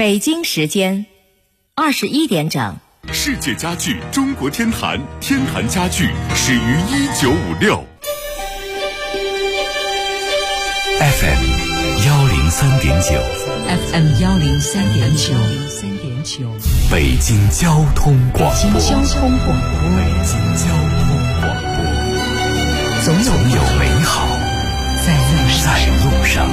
北京时间21点整。 世界家具中国天坛，天坛家具始于1956。FM 103.9 FM 103.9， 北京交通广播。 北京交通广播，总有美好在路上。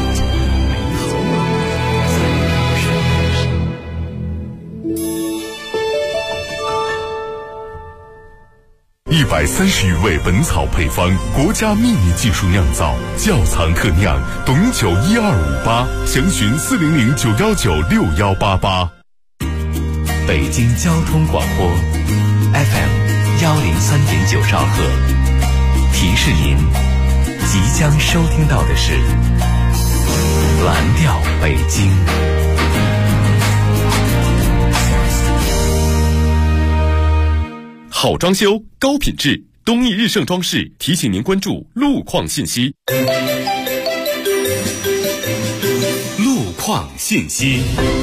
130余味本草配方，国家秘密技术酿造，窖藏特酿，董酒1258，详询400-919-6188。 北京交通广播 FM 103.9兆赫，提示您即将收听到的是蓝调北京。 好装修，高品质，东义日盛装饰提醒您关注路况信息。路况信息，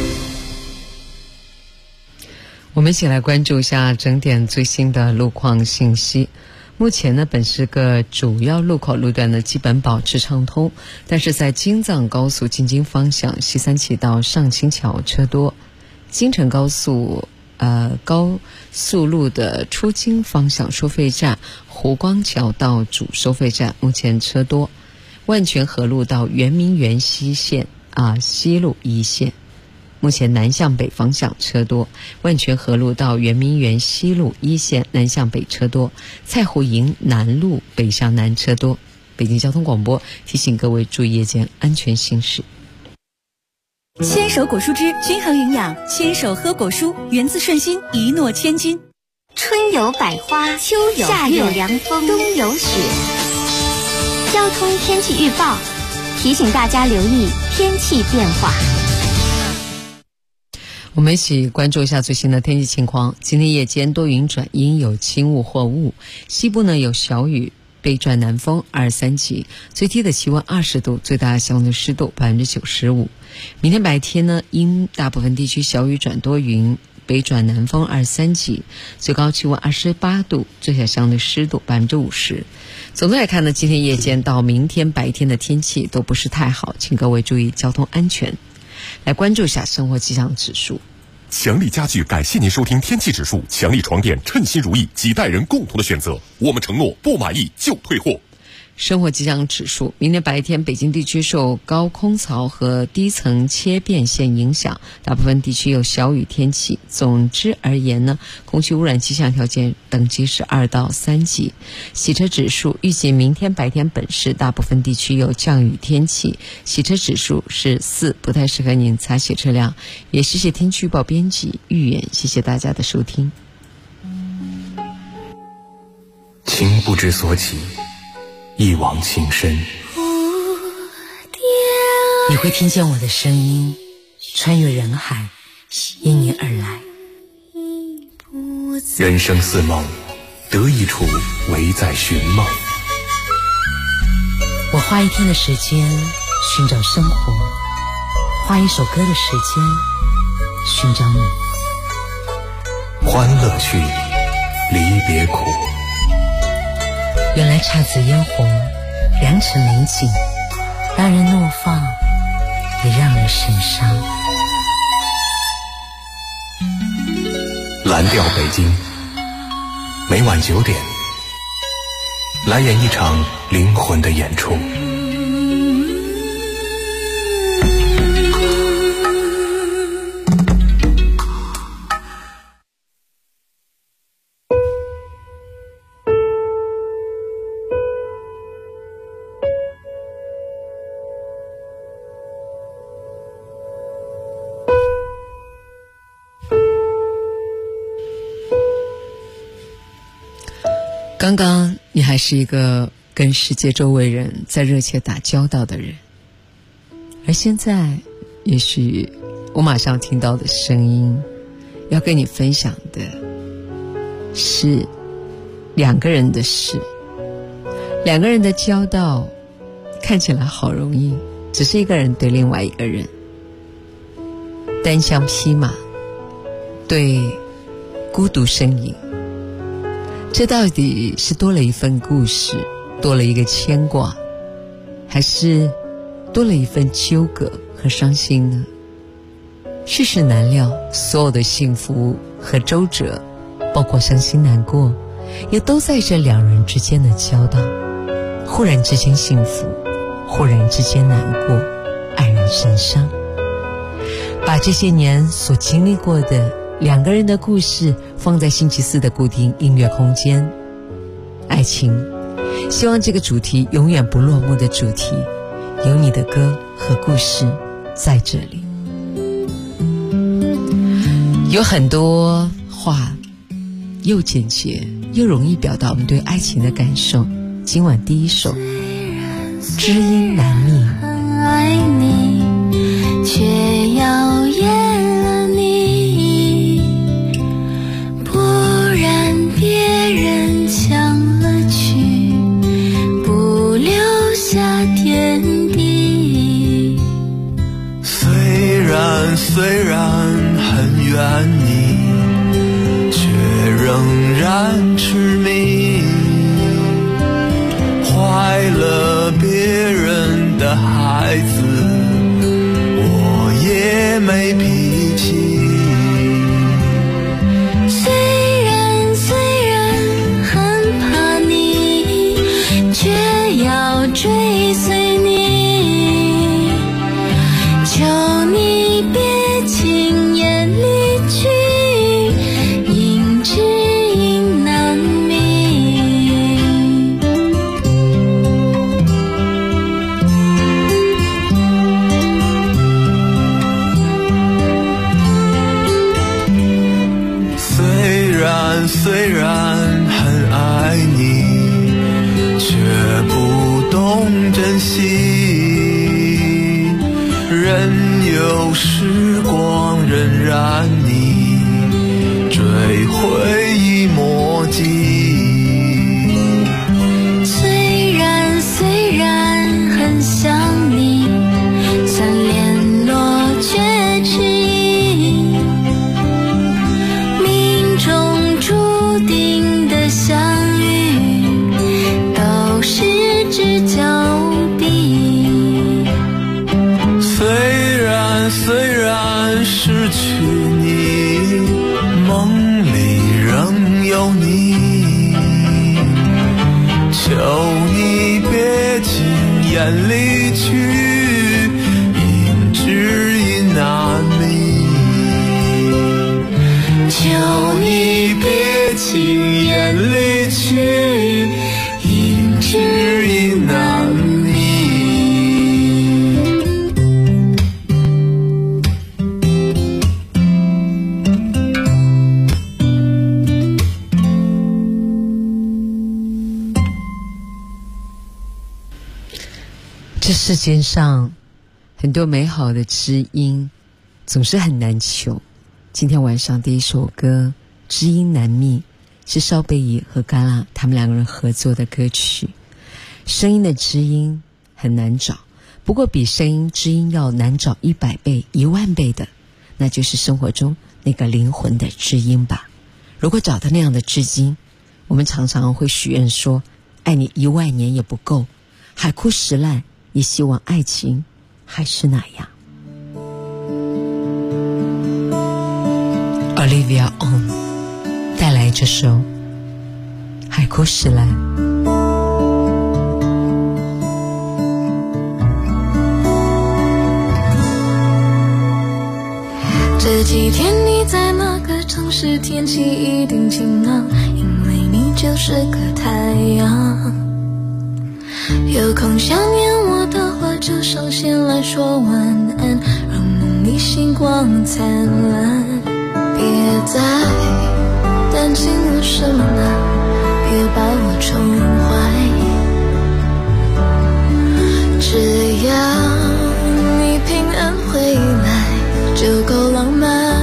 我们一起来关注一下整点最新的路况信息。目前呢，本市各主要路口路段呢基本保持畅通，但是在京藏高速进京方向西三旗到上清桥车多，京承高速高速路的出京方向收费站湖光桥到主收费站目前车多，万泉河路到圆明园西线西路一线目前南向北方向车多，万泉河路到圆明园西路一线南向北车多，蔡湖营南路北向南车多。北京交通广播提醒各位注意夜间安全行驶。 牵手果蔬汁均衡营养，牵手喝果蔬，源自顺心，一诺千金。 春有百花，秋有夏有凉风，冬有雪。交通天气预报提醒大家留意天气变化。 我们一起关注一下最新的天气情况。今天夜间多云转阴，有轻雾或雾，西部呢有小雨，北转南风23级，最低的气温20度，最大相对湿度95%。明天白天呢，因大部分地区小雨转多云，北转南风23级，最高气温28度，最小相对湿度50%。总的来看呢，今天夜间到明天白天的天气都不是太好，请各位注意交通安全。来关注一下生活气象指数。 强力家具感谢您收听天气指数，强力床垫称心如意，几代人共同的选择，我们承诺不满意就退货。 生活气象指数，明天白天北京地区受高空槽和低层切变线影响，大部分地区有小雨天气。总之而言呢，空气污染气象条件等级是2到3级。洗车指数，预计明天白天本市大部分地区有降雨天气，洗车指数是4，不太适合您擦洗车辆。也谢谢天气预报编辑预言，谢谢大家的收听。 情不知所起，一往情深。 你会听见我的声音穿越人海，因你而来。 人生似梦，得一处唯在寻梦。 我花一天的时间寻找生活，花一首歌的时间寻找你。 欢乐去，离别苦。 原来姹紫嫣红，良辰美景，让人怒放，也让人神伤。 蓝调北京，每晚9点，来演一场灵魂的演出。 刚刚你还是一个跟世界周围人在热切打交道的人，而现在也许我马上听到的声音要跟你分享的是两个人的事。两个人的交道看起来好容易，只是一个人对另外一个人。 单枪匹马，对孤独呻吟，这到底是多了一份故事，多了一个牵挂，还是多了一份纠葛和伤心呢？世事难料，所有的幸福和周折，包括伤心难过，也都在这两人之间的交道。忽然之间幸福，忽然之间难过，黯然神伤。把这些年所经历过的两个人的故事放在星期四的固定音乐空间，爱情，希望这个主题永远不落幕的主题，有你的歌和故事在这里。有很多话又简洁又容易表达我们对爱情的感受。今晚第一首，知音难觅。 很爱你，却要厌了你，不然别人抢了去，不留下点滴。 虽然很远你，却仍然痴迷，坏了别人的孩子，我也没脾气。 虽然很怕你，却要追随你，求你别轻言离去，因知音难觅。 虽然很爱你，却不懂珍惜，任由时光荏苒你，追回忆墨迹。 虽然很想你，想联络却迟疑，命中注定的相遇，都失之交臂。 虽然失去你，梦里仍有你，求你别轻言离去，因知音难觅。求你别轻言离去，因知音难觅。 这世间上很多美好的知音总是很难求。今天晚上第一首歌《知音难觅》是邵贝怡和嘎啦他们两个人合作的歌曲。声音的知音很难找，不过比声音知音要难找100倍、10000倍的，那就是生活中那个灵魂的知音吧。如果找到那样的知音，我们常常会许愿说，爱你10000年也不够，海枯石烂，也希望爱情还是那样。Olivia On 带来这首《海枯石烂》。 这几天你在哪个城市？天气一定晴朗，因为你就是个太阳。有空想念我的话，就上线来说晚安，让梦里星光灿烂。别再担心我什么了，别把我宠坏，只要你平安回来就够浪漫。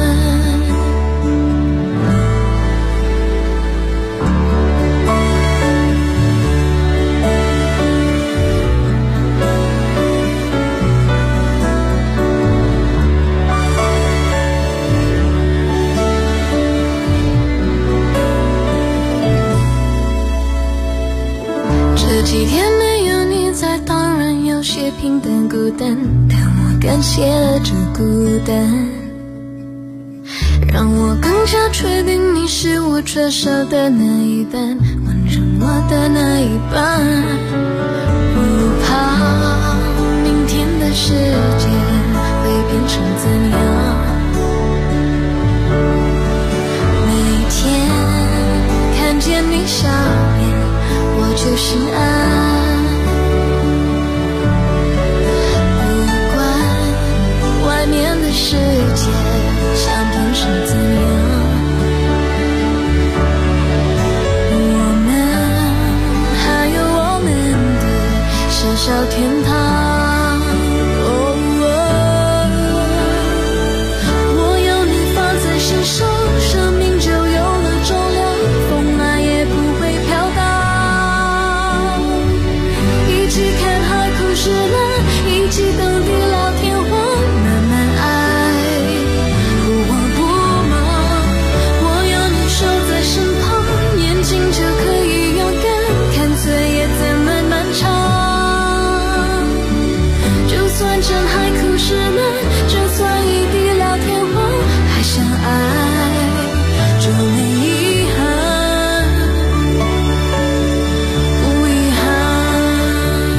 单，但我感谢这孤单，让我更加确定你是我缺少的那一半，完成我的那一半。不怕明天的世界会变成怎样，每天看见你笑脸我就心安，不管外面的世界想变成怎样，我们还有我们的小小天堂。我有你放在心上，生命就有了重量，风来也不会飘荡。一起看海枯石烂，一起等地老天荒，慢慢爱，不慌不忙。我有你守在身旁，眼睛就可以勇敢，看岁月再慢慢长。就算真海枯石烂，就算一地老天荒，还相爱就没遗憾，不遗憾。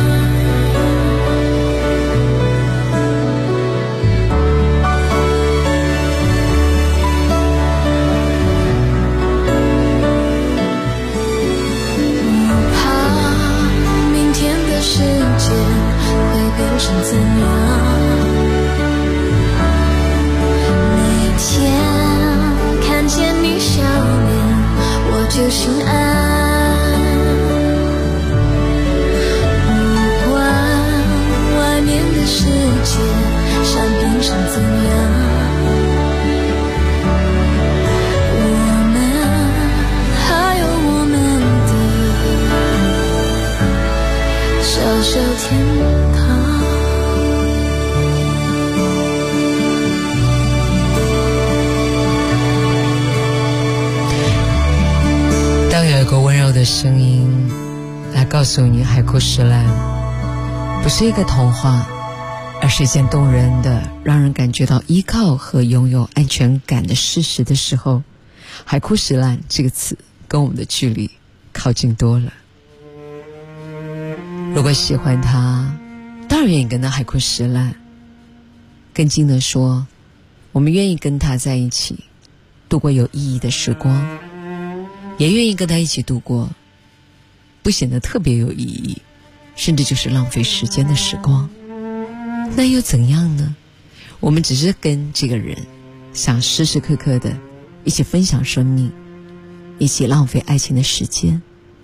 我怕明天的世界会变成怎样，每天看见你笑脸我就心安，不管外面的世界想变成怎样，我们还有我们的小小天堂。 当有一个温柔的声音来告诉你海枯石烂不是一个童话，而是一件动人的让人感觉到依靠和拥有安全感的事实的时候，海枯石烂这个词跟我们的距离靠近多了。如果喜欢他，当然愿意跟他海枯石烂，更近的说，我们愿意跟他在一起度过有意义的时光，也愿意跟他一起度过不显得特别有意义，甚至就是浪费时间的时光。那又怎样呢？我们只是跟这个人想时时刻刻的一起分享生命，一起浪费爱情的时间，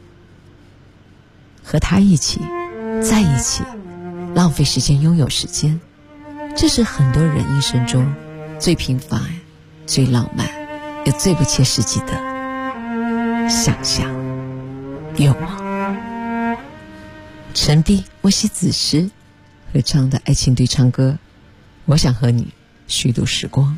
和他一起在一起浪费时间，拥有时间，这是很多人一生中最平凡最浪漫也最不切实际的想象愿望。陈碧、莫西子诗合唱的爱情对唱歌，我想和你虚度时光。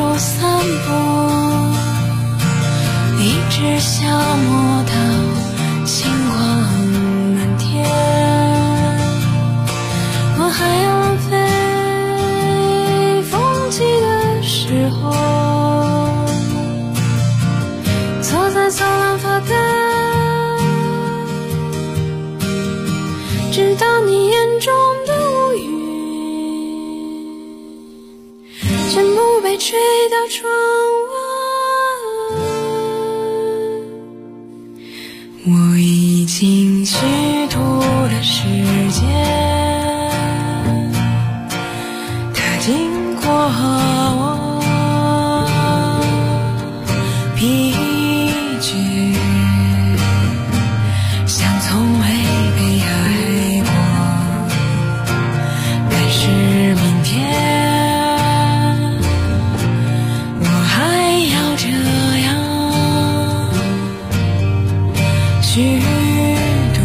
直消磨到知道你眼中的无语全部被吹到窗外。我已经虚度了时间，它经过我疲倦，像从未被爱过。但是明天我还要这样虚度，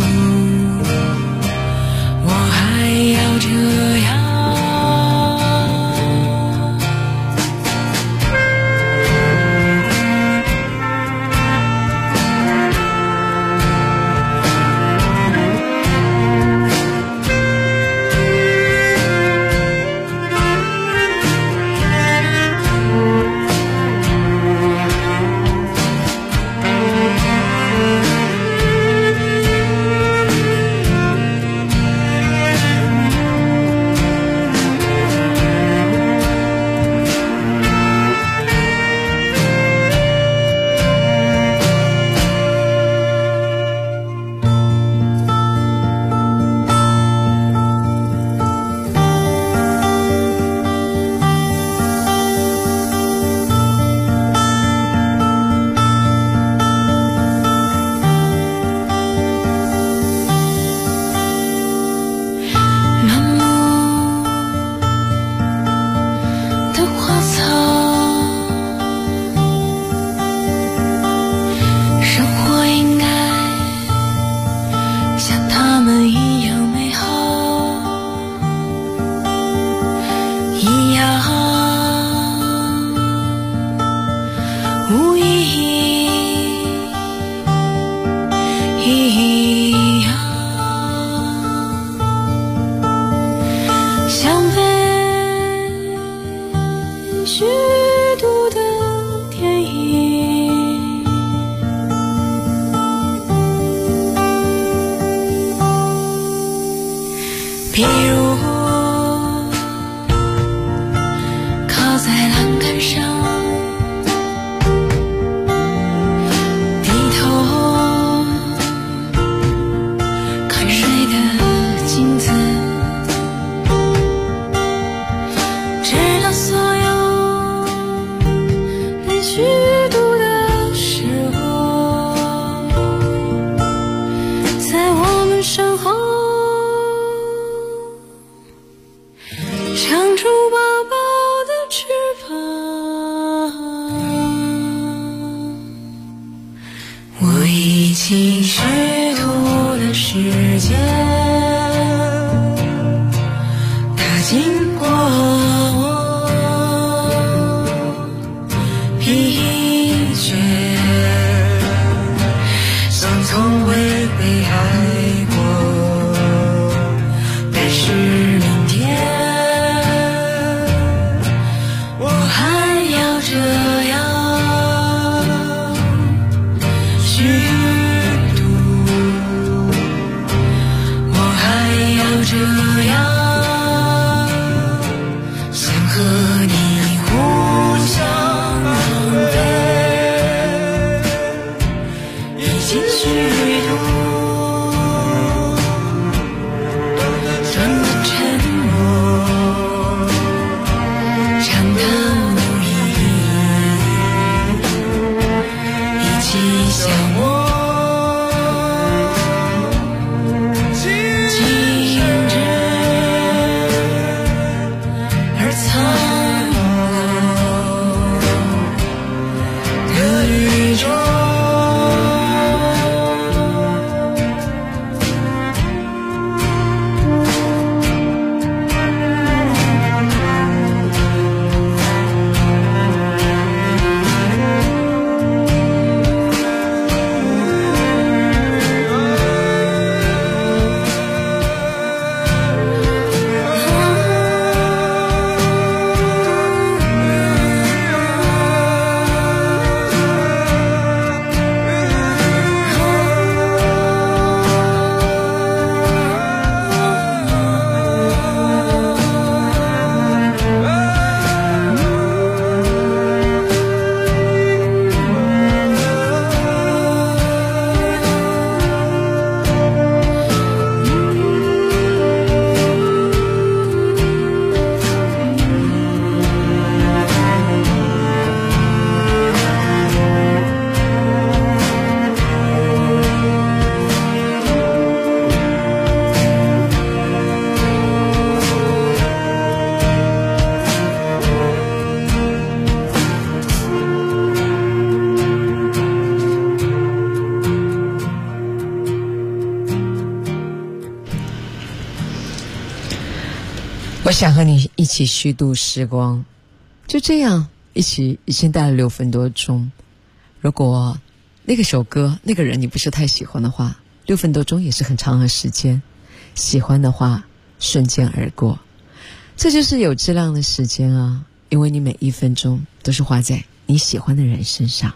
我还要这样。比如靠在栏杆上低头看水的镜子，直到所有被虚度的时候在我们身后长出薄薄的翅膀。我已经虚度了时间，它经过我疲倦，像从未被爱过。但是明天我还要这样虚度，我还要这样想和你互相浪费，已经虚度怎么沉默长到无意义，一起消磨静止。 我想和你一起虚度时光，就这样一起已经待了6分多钟。如果那个首歌那个人你不是太喜欢的话，6分多钟也是很长的时间，喜欢的话瞬间而过。这就是有质量的时间啊，因为你每1分钟都是花在你喜欢的人身上。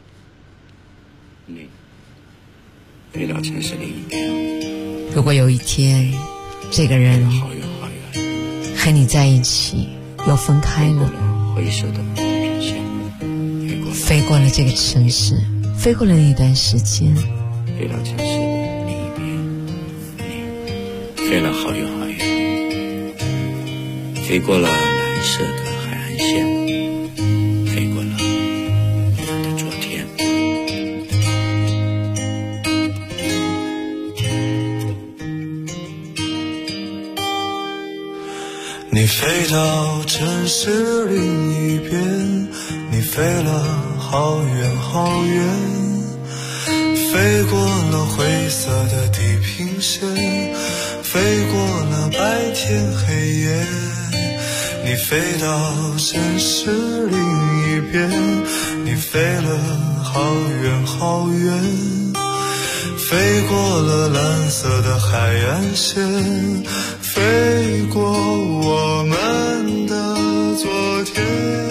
你飞到城市另一边， 如果有一天这个人好远好远， 和你在一起又分开了， 灰色的平线， 飞过了这个城市，飞过了那段时间， 飞到城市另一边，你飞了好远好远，飞过了蓝色的海岸线，飞过了我的昨天。 你飞到城市另一边，你飞了好远好远，飞过了灰色的地平线，飞过了白天黑夜。你飞到城市另一边，你飞了好远好远，飞过了蓝色的海岸线，飞过我们的昨天。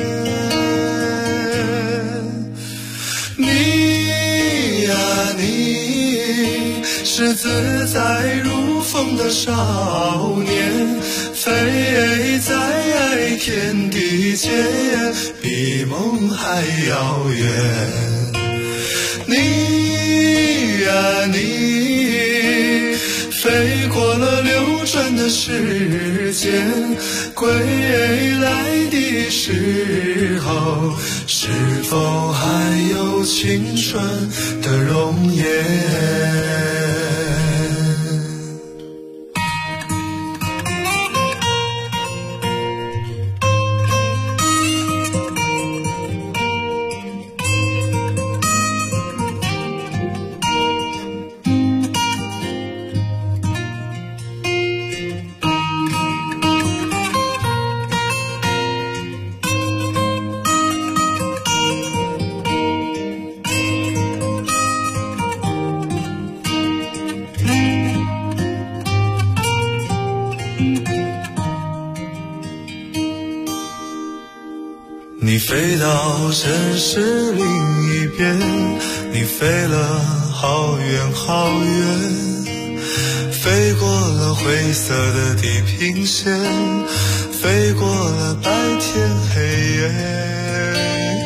你呀你，是自在如风的少年，飞在天地间，比梦还遥远。你呀你，飞过了流转的时间，归来的时候，是否还有青春的容颜？你飞到城市另一边，你飞了好远好远，飞过了灰色的地平线，飞过了白天黑夜。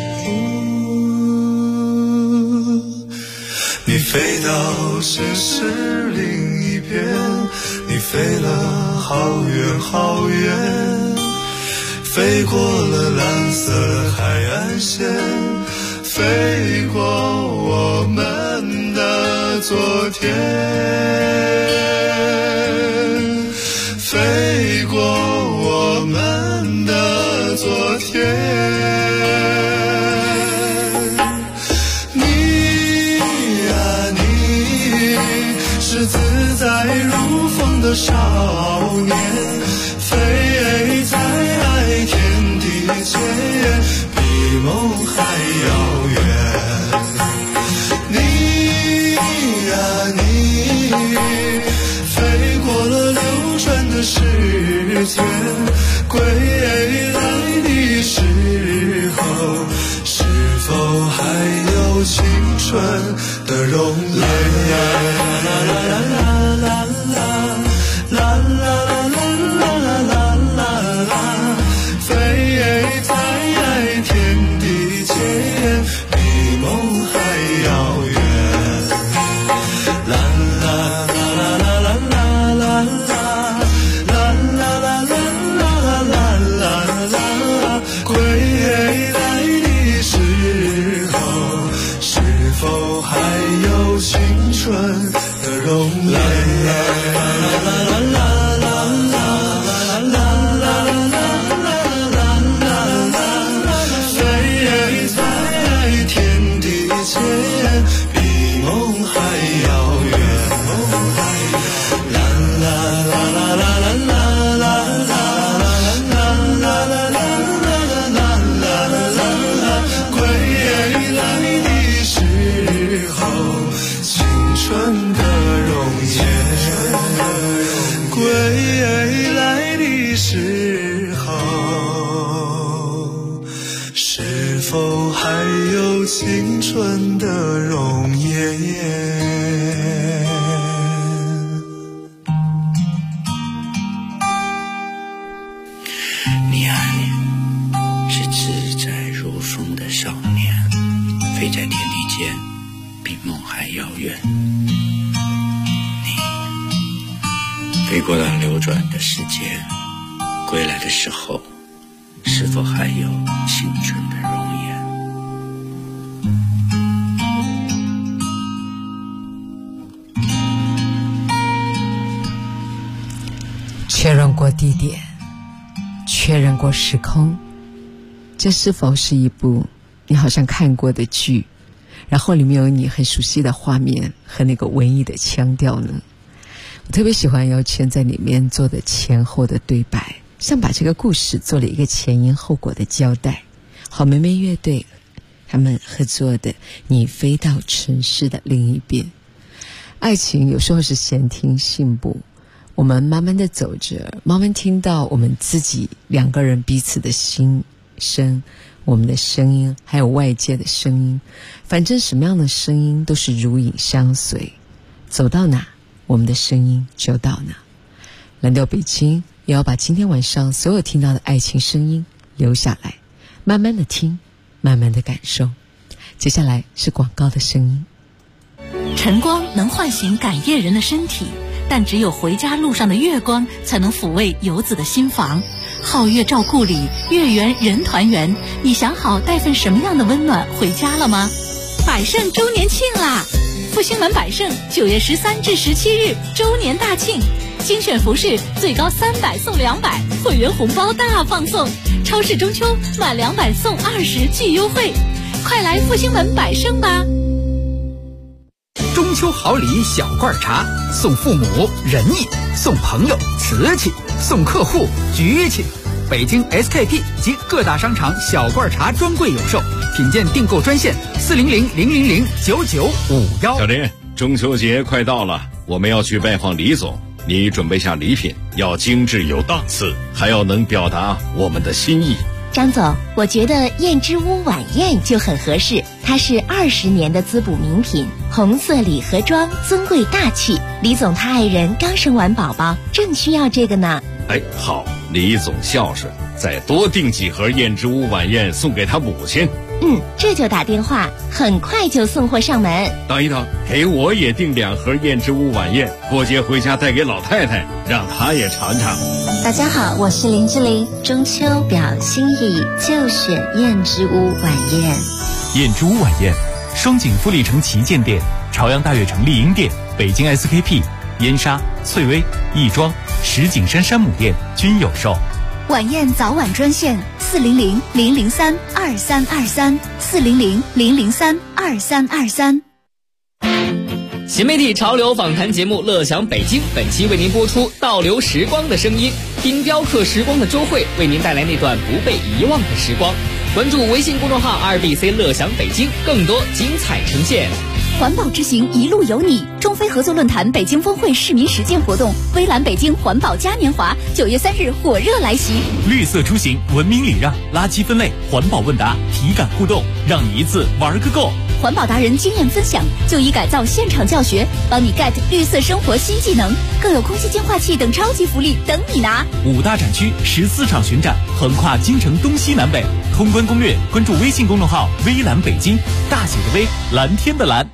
你飞到城市另一边，你飞了好远好远，飞过了蓝色海岸线，飞过我们的昨天，飞过我们的昨天。你呀你，是自在如风的少年，飞在天地间，比梦还遥远。你呀你，飞过了流转的时间，归来的时候，是否还有青春的容纯的容颜。 你啊，是自在如风的少年，飞在天地间，比梦还遥远。你飞过了流转的时间，归来的时候，是否还有青春的容颜？ 确认过地点，确认过时空，这是否是一部你好像看过的剧，然后里面有你很熟悉的画面和那个文艺的腔调呢？我特别喜欢姚谦在里面做的前后的对白，像把这个故事做了一个前因后果的交代。好妹妹乐队他们合作的《你飞到城市的另一边》。爱情有时候是闲庭信步，我们慢慢的走着，慢慢听到我们自己两个人彼此的心声，我们的声音还有外界的声音，反正什么样的声音都是如影相随，走到哪我们的声音就到哪。蓝调北京也要把今天晚上所有听到的爱情声音留下来，慢慢的听，慢慢的感受。接下来是广告的声音。 晨光能唤醒赶夜人的身体，但只有回家路上的月光才能抚慰游子的心房。皓月照故里，月圆人团圆。你想好带份什么样的温暖回家了吗？百盛周年庆啦！复兴门百盛9月13至17日周年大庆，精选服饰最高300送200，会员红包大放送，超市中秋满200送20巨优惠，快来复兴门百盛吧！ 中秋好礼小罐茶，送父母仁义，送朋友瓷器，送客户局气。北京 SKP 及各大商场小罐茶专柜有售，品鉴订购专线400-000-9951。 小林，中秋节快到了，我们要去拜访李总，你准备下礼品，要精致有档次，还要能表达我们的心意。 张总，我觉得燕之屋晚宴就很合适，它是20年的滋补名品，红色礼盒装，尊贵大气。李总他爱人刚生完宝宝，正需要这个呢。 哎，好，李总孝顺，再多订几盒燕之屋晚宴送给他母亲。 这就打电话，很快就送货上门。 等一等，给我也订2盒燕之屋晚宴，过节回家带给老太太，让她也尝尝。 大家好，我是林志玲，中秋表心意就选燕之屋晚宴。 燕之屋晚宴，双井富力城旗舰店、朝阳大悦城丽婴店、北京 SKP、燕莎、翠微、亦庄、石景山山姆店均有售。 晚宴早晚专线400-003-2323，400-003-2323。 新媒体潮流访谈节目《乐享北京》，本期为您播出倒流时光的声音，听雕刻时光的周慧为您带来那段不被遗忘的时光。关注微信公众号2BC 乐享北京，更多精彩呈现。 环保之行一路有你，中非合作论坛北京峰会市民实践活动，微蓝北京环保嘉年华9月3日火热来袭。 绿色出行，文明礼让，垃圾分类，环保问答，体感互动，让你一次玩个够。 环保达人经验分享，就医改造现场教学，帮你 get 绿色生活新技能，更有空气净化器等超级福利等你拿。 5大展区14场巡展，横跨京城东西南北。通关攻略，关注微信公众号微蓝北京，大写的微，蓝天的蓝。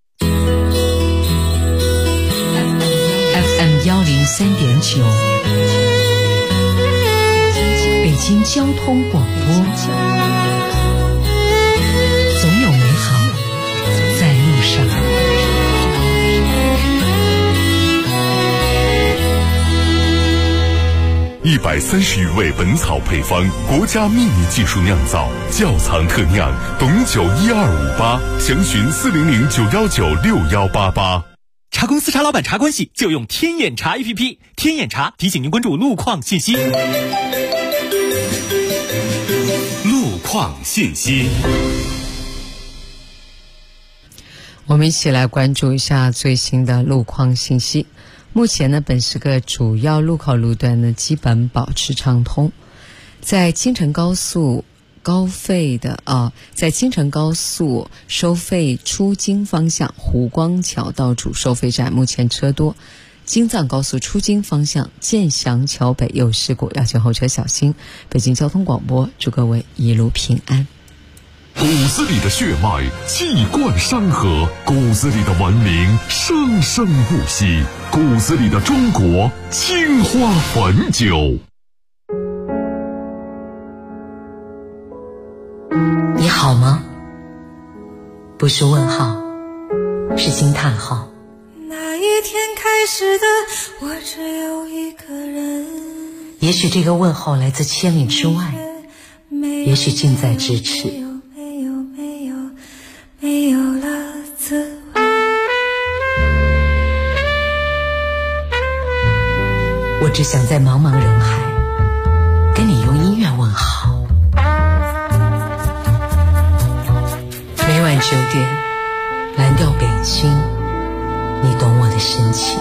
FM 103.9，北京交通广播，总有美好在路上。 130余味本草配方，国家秘密技术酿造，窖藏特酿，董酒12588，详询400-919-6188。 茶公司茶老板茶关系就用天眼茶 APP， 天眼茶提醒您关注路况信息。 路况信息， 我们一起来关注一下最新的路况信息。目前呢，本市各主要路口路段呢基本保持畅通。在京承高速高费的在京承高速收费出京方向湖光桥到主收费站目前车多，京藏高速出京方向建祥桥北有事故，要请后车小心。北京交通广播祝各位一路平安。 骨子里的血脉气贯山河，骨子里的文明生生不息，骨子里的中国青花汾酒。 你好吗？不是问号，是惊叹号。 那一天开始的我只有一个人， 也许这个问候来自千里之外，也许近在咫尺。 没有了滋味。 我只想在茫茫人海跟你用音乐问好。每晚9点，蓝调北京，你懂我的深情。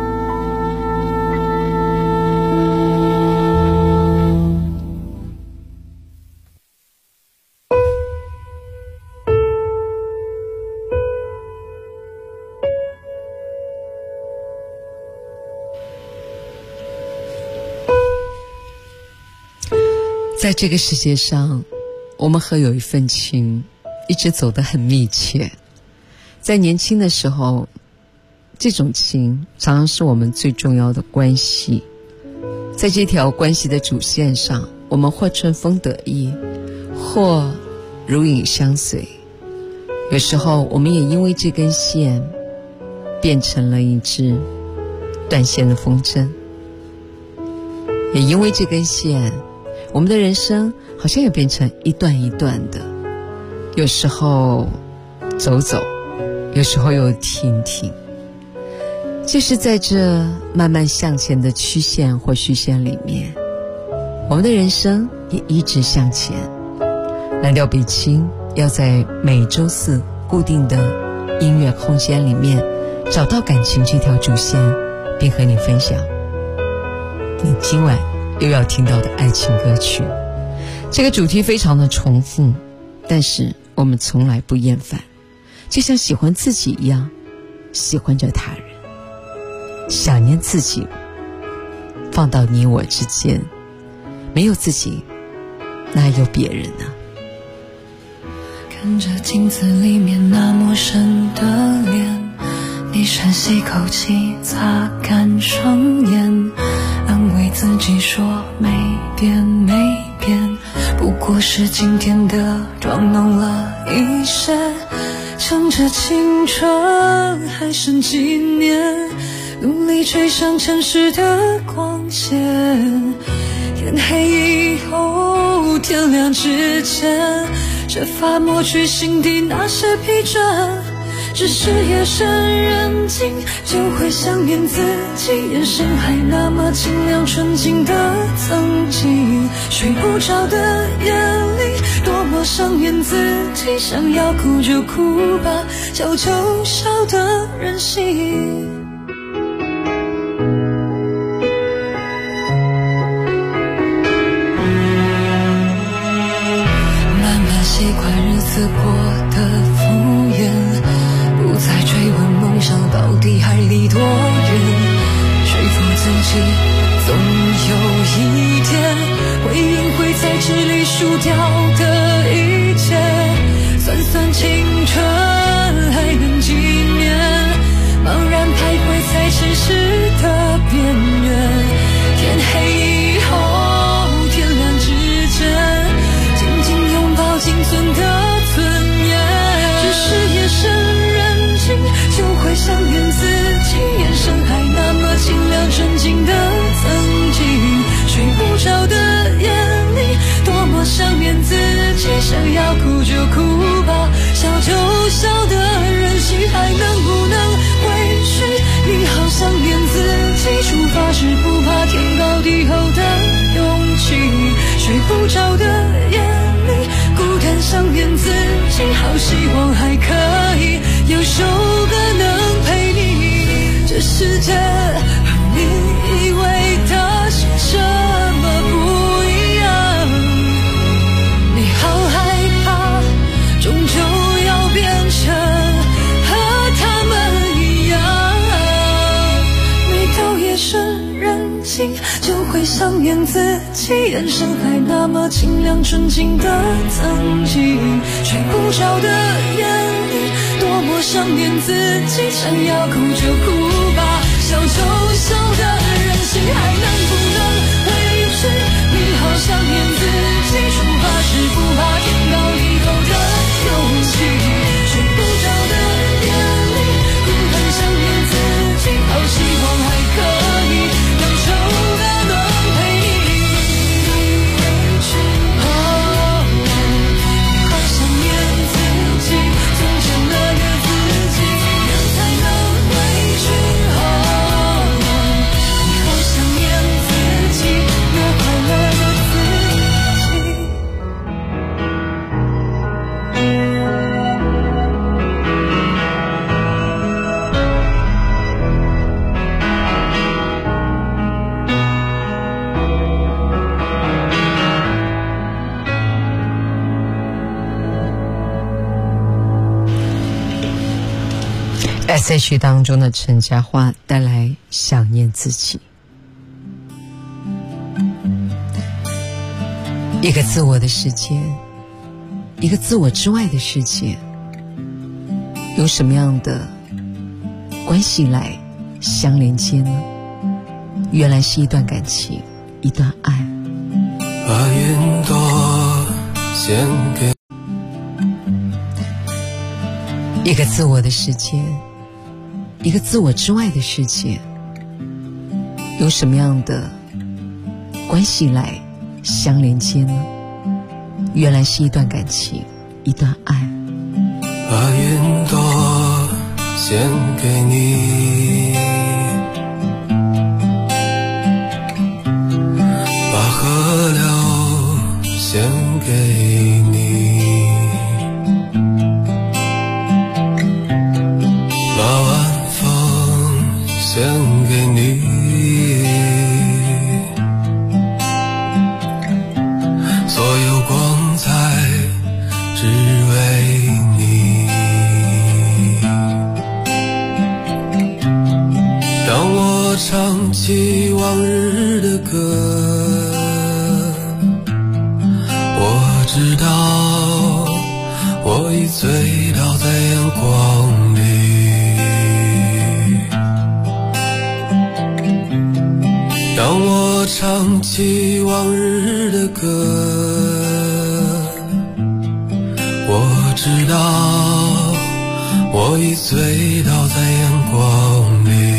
在这个世界上，我们和有一份情一直走得很密切。在年轻的时候，这种情常常是我们最重要的关系。在这条关系的主线上，我们或春风得意，或如影相随。有时候我们也因为这根线变成了一支断线的风筝，也因为这根线，我们的人生好像也变成一段一段的，有时候走走，有时候又停停。就是在这慢慢向前的曲线或虚线里面，我们的人生也一直向前。蓝调北京要在每周四固定的音乐空间里面找到感情这条主线，并和你分享你今晚又要听到的爱情歌曲。这个主题非常的重复，但是我们从来不厌烦，就像喜欢自己一样喜欢着他人。想念自己放到你我之间，没有自己哪还有别人呢？ 看着镜子里面那陌生的脸，你深吸口气，擦干双眼，安慰自己说没变没变，不过是今天的妆浓了一些，趁着青春还剩几年，努力追上城市的光线。天黑以后天亮之前，设法抹去心底那些疲倦，只是夜深人静就会想念自己，眼神还那么清亮纯净的曾经，睡不着的夜里多么想念自己，想要哭就哭吧，笑就笑的任性。习惯日子过得敷衍，不再追问梦想到底还离多远，说服自己总有一天回应会在纸里输掉的一切，算算青春还能几年，茫然徘徊在现实的边缘，天黑以后天亮之前，仅存的尊严，只是夜深人静就会想念自己，眼神还那么清亮纯净的曾经，睡不着的夜里多么想念自己，想要哭就哭吧，笑就笑的任性，还能不能回去？你好想念自己，出发时不怕天高地厚的勇气，睡不着的夜里孤单想念自己，好希望还可以有首歌能陪你。这世界和你以为的是什么不一样？你好也是人性，就会想念自己，眼神还那么清亮纯净的曾经，睡不着的眼里多么想念自己，想要哭就哭吧，笑就笑的任性，还能不能回去？你好想念自己，出发时不怕天高地厚的勇气，睡不着的夜里孤单想念自己，好希望还可以忧愁的能陪你回去。你好想念自己，从前那个自己，怎样才能回去？你好想念自己，那快乐的自己。 S.H. 当中的陈嘉桦带来想念自己。一个自我的世界，一个自我之外的世界，有什么样的关系来相连接呢？原来是一段感情，一段爱。 把云朵献给一个自我的世界，一个自我之外的世界，有什么样的关系来相连接呢？原来是一段感情，一段爱。 把云朵献给你，把河流献给你，把晚风献给你，所有光彩只为你。让我唱起往日的歌，我知道我已醉倒在阳光里。让我唱起往日的歌，我知道我已醉倒在阳光里。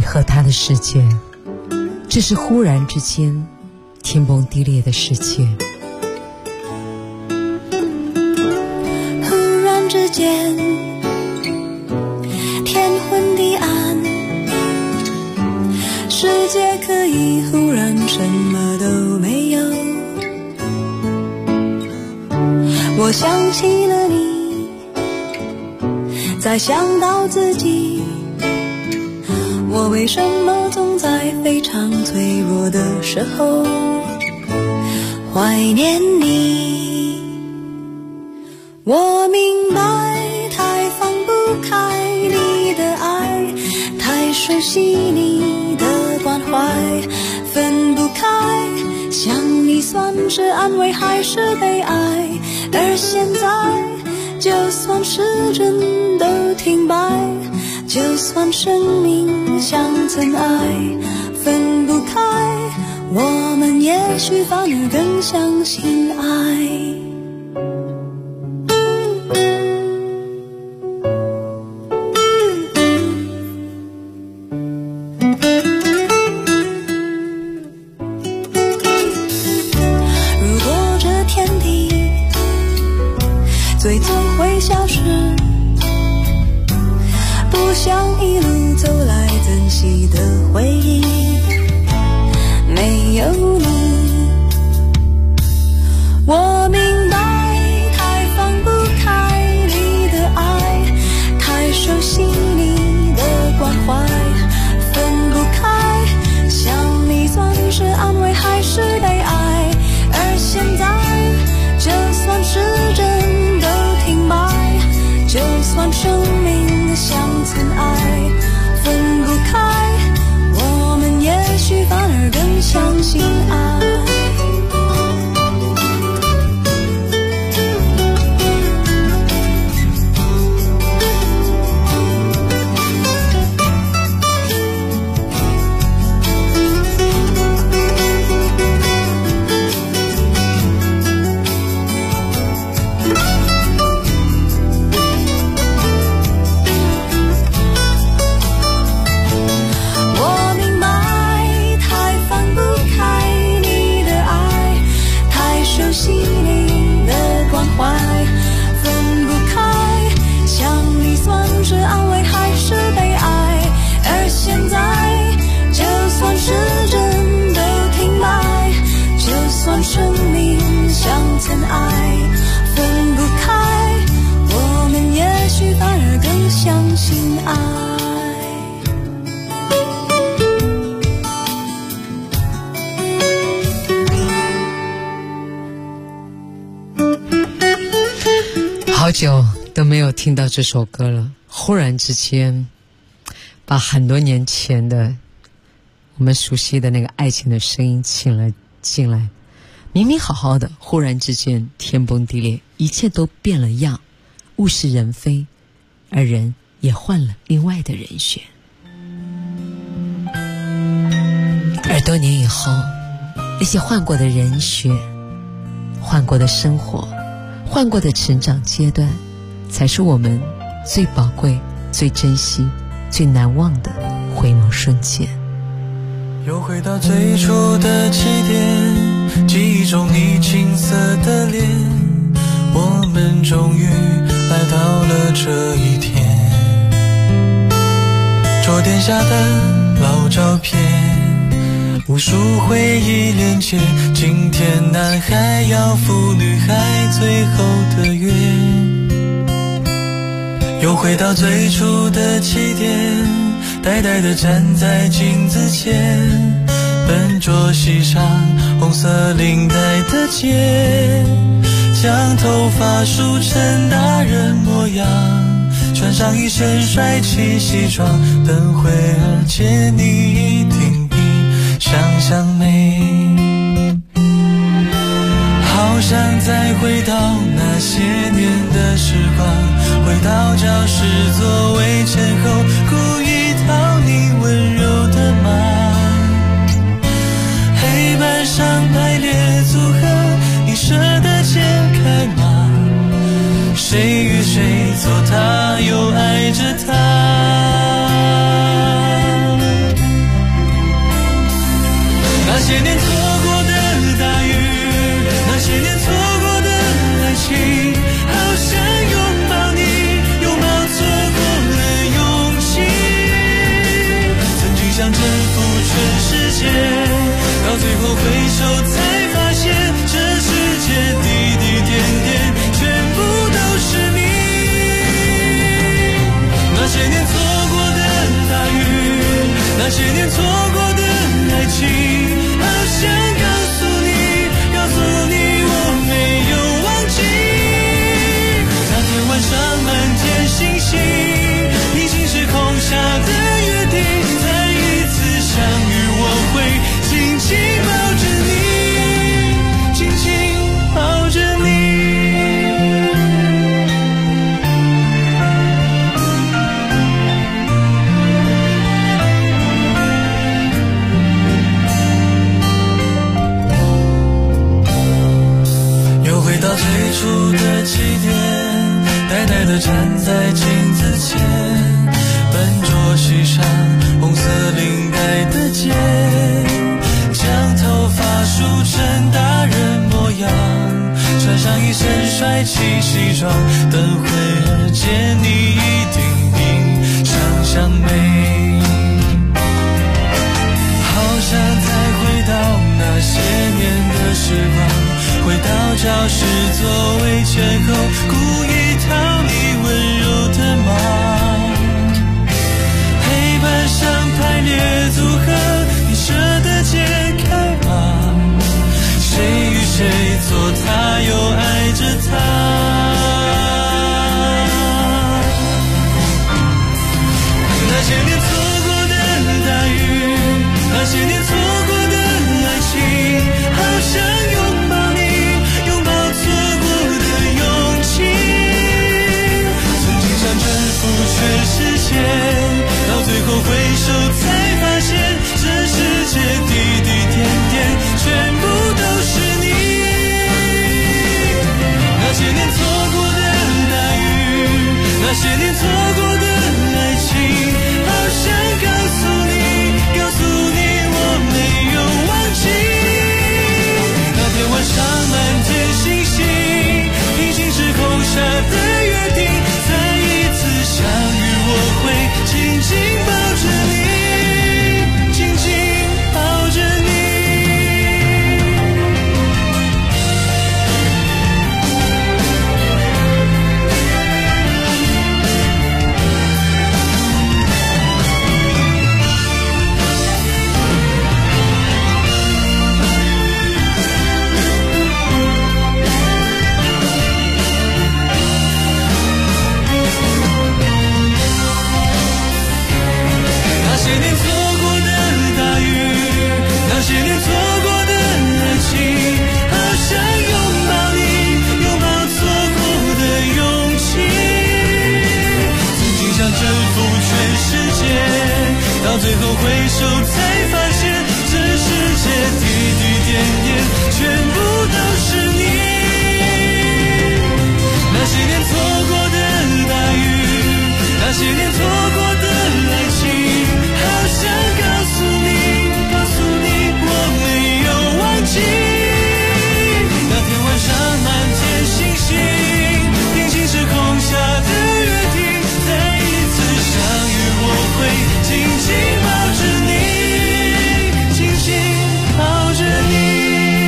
和他的世界，这是忽然之间天崩地裂的世界。 忽然之间天昏地暗，世界可以忽然什么都没有。我想起了你，再想到自己，我为什么总在非常脆弱的时候怀念你？我明白，太放不开你的爱，太熟悉你的关怀，分不开，想你算是安慰还是悲哀？而现在，就算时针都停摆，就算生命像尘埃，分不开，我们也许反而更相信爱。如果这天地最终会消失，不想一路走来珍惜的回忆，没有你，我明白，太放不开你的爱，太熟悉你的关怀，分不开，想你算是安慰还是悲哀？而现在，就算时针都停摆，就算生命像尘埃，分不开，我们也许反而更相信爱。生命像尘埃，分不开，我们也许反而更相信爱。 好久都没有听到这首歌了，忽然之间把很多年前的我们熟悉的那个爱情的声音请了进来。明明好好的，忽然之间天崩地裂，一切都变了样，物是人非，而人也换了另外的人选。而多年以后，那些换过的人选，换过的生活，换过的成长阶段，才是我们最宝贵、最珍惜、最难忘的回眸瞬间。 又回到最初的起点，记忆中你青涩的脸，我们终于来到了这一天。桌垫下的老照片，无数回忆连接，今天男孩要赴女孩最后的约。又回到最初的起点，呆呆地站在镜子前，笨拙系上红色领带的结，将头发梳成大人模样，穿上一身帅气西装，等会儿见你一定比想象美。好想再回到那些年的时光，回到教室座位前后，故意讨你温柔的骂，黑板上排列组合，你舍得解开吗？谁与谁做他又爱着他， 些年错过的大雨，那些年错过的爱情，好想拥抱你，拥抱错过的勇气。曾经想征服全世界，到最后回首才发现，这世界滴滴点点全部都是你。那些年错过的大雨，那些年错过的爱情，好想告诉你，告诉你我没有忘记。那天晚上满天星星，平行时空下的约定，再一次相遇我会紧紧抱着你，紧紧抱着你。到最初的起点，呆呆地站在镜子前，笨拙系上红色领带的结，将头发梳成大人模样，穿上一身帅气西装，等会儿见你一定比想象美。好想再回到那些年的时光，回到教室座位前后，故意讨你温柔的骂。黑板上排列组合，你舍得解开吗？谁与谁做他又爱着他。那些年错过的大雨，那些年错过的爱情，好想拥抱你，拥抱错过的勇气。曾经想征服全世界，到最后回首才发现，这世界滴滴点点全部都是你。那些年错过的大雨，那些年错过的爱情，好想告诉你，告诉你我没有忘记。那天晚上满天星星，平行时空下的约定，再一次相遇我会紧紧抱着你，紧紧抱着你。那些年错过的大雨，那些年错过的爱情，好想拥抱你，拥抱错过的勇气。曾经想征服全世界，到最后回首才发现，这世界滴滴点点全部都是你。那些年错过的大雨，那些年错过的爱情，好想告诉你，告诉你我没有忘记。那天晚上满天星星，平行时空下的约定，再一次相遇我会紧紧抱着你，紧紧抱着你。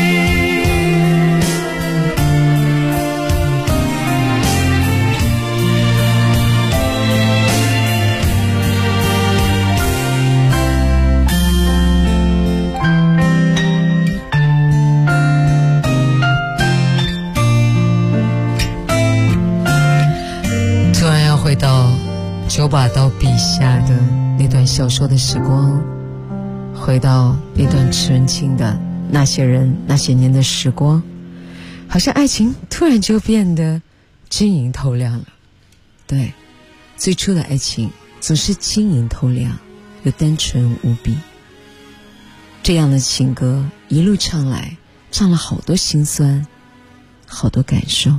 回到九把刀笔下的那段小说的时光，回到那段纯情的那些人那些年的时光，好像爱情突然就变得晶莹透亮了。对，最初的爱情总是晶莹透亮又单纯无比。这样的情歌一路唱来，唱了好多心酸，好多感受。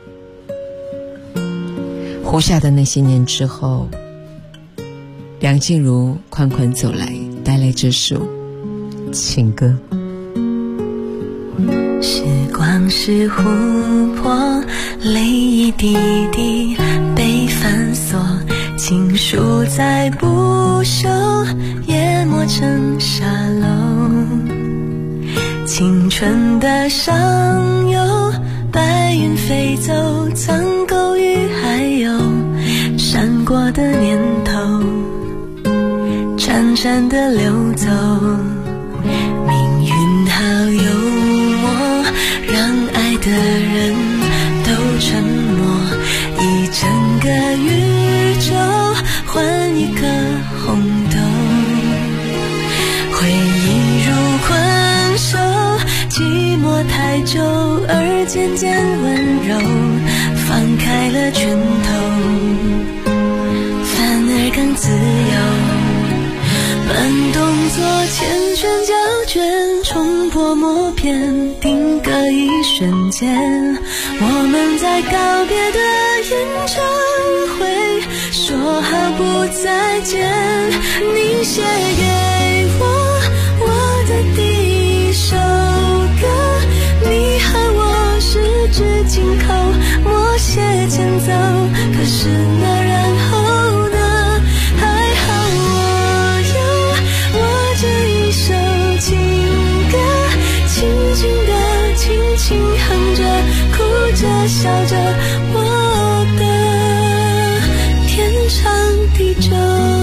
胡夏的那些年之后，梁静茹款款走来，带来这首情歌。 时光是湖泊，泪一滴滴被反锁，情书再不朽，淹没成沙漏。青春的上游，白云飞走，苍狗与海鸥，闪过的年头，潺潺的流走。命运好幽默，让爱的人都沉默，一整个宇宙换一颗红豆。回忆如困兽，寂寞太久而渐渐温柔，放开了拳头，反而更自由。慢动作缱绻胶卷，冲破默片，定格一瞬间。我们在告别的演唱会说好不再见，你写给我的第一首歌，你和我十指紧扣，默写前奏。可是那然后呢？还好我这一首情歌，轻轻地轻轻哼着，哭着笑着，我的天长地久。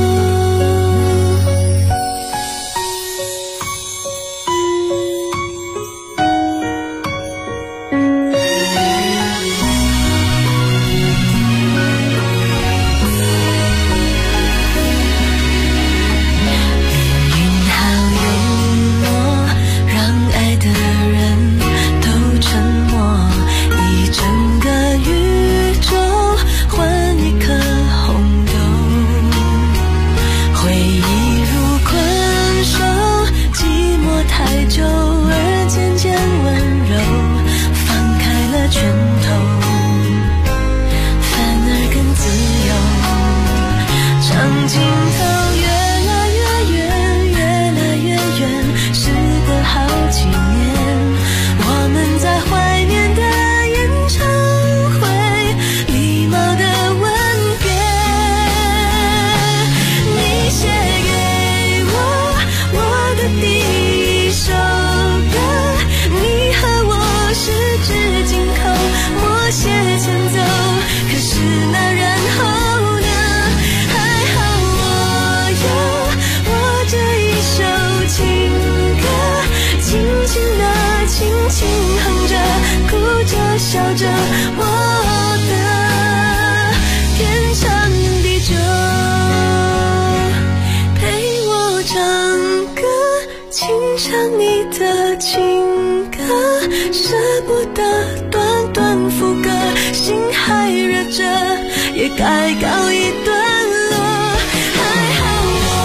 笑着，我的天长地久，陪我唱歌，轻唱你的情歌，舍不得短短副歌，心还热着，也该告一段落。还好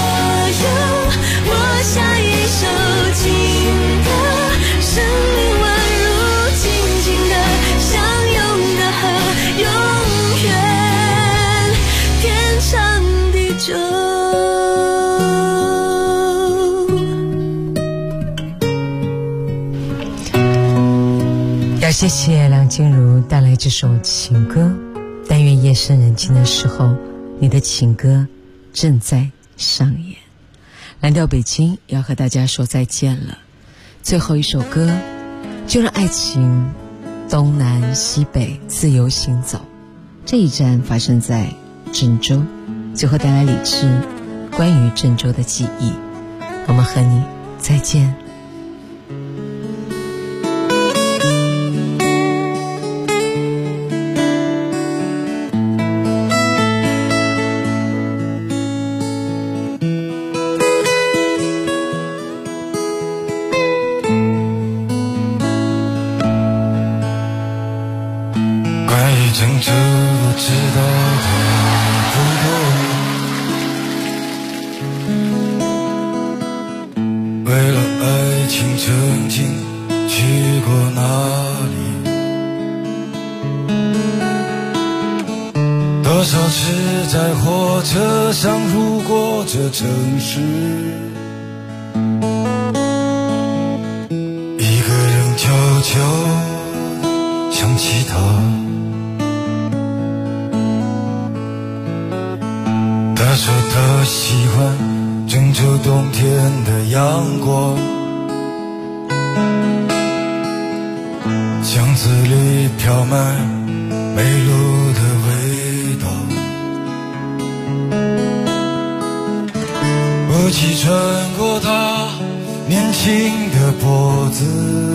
我下一首情歌，生命宛如静静的相拥的河，永远天长地久。 要谢谢梁静茹带来这首情歌，但愿夜深人静的时候，你的情歌正在上演。蓝调北京要和大家说再见了，最后一首歌就让爱情东南西北自由行走。这一站发生在郑州，最后带来李志关于郑州的记忆。我们和你再见。 郑州我知道的不多，为了爱情曾经去过哪里，多少次在火车上路过这城市，一个人悄就想起他，他说他喜欢郑州冬天的阳光，巷子里飘满梅露的味道，我击穿过他年轻的脖子，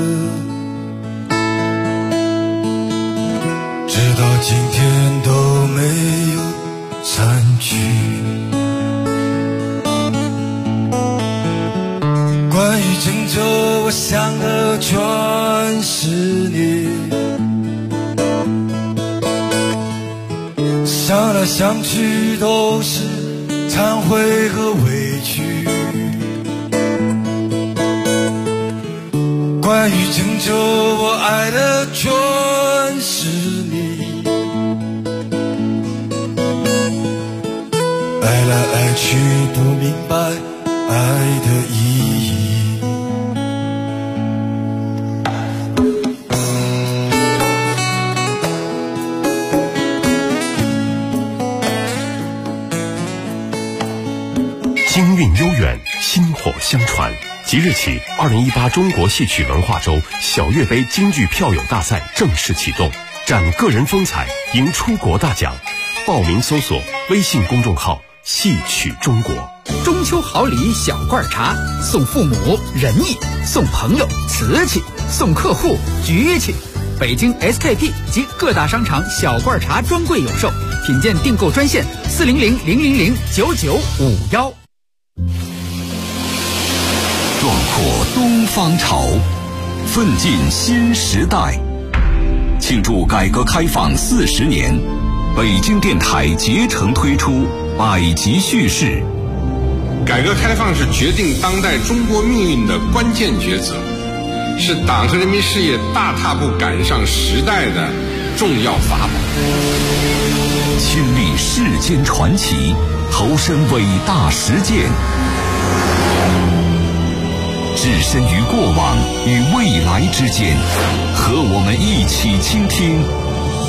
直到今天都没有散去。关于郑州，我想的全是你，想来想去都是忏悔和委屈。关于郑州，我爱的全是你，爱来爱去不明白爱的意义。 京韵悠远，薪火相传。即日起，2018中国戏曲文化周小岳杯京剧票友大赛正式启动，展个人风采，赢出国大奖。报名搜索微信公众号“戏曲中国”。 中秋好礼小罐茶，送父母仁义，送朋友瓷器，送客户局气。北京 SKP 及各大商场小罐茶专柜有售，品鉴订购专线400-000-9951。 壮阔东方潮，奋进新时代。庆祝改革开放40年，北京电台竭诚推出百集叙事。 改革开放是决定当代中国命运的关键抉择，是党和人民事业大踏步赶上时代的重要法宝。 亲历世间传奇，投身伟大实践，置身于过往与未来之间，和我们一起倾听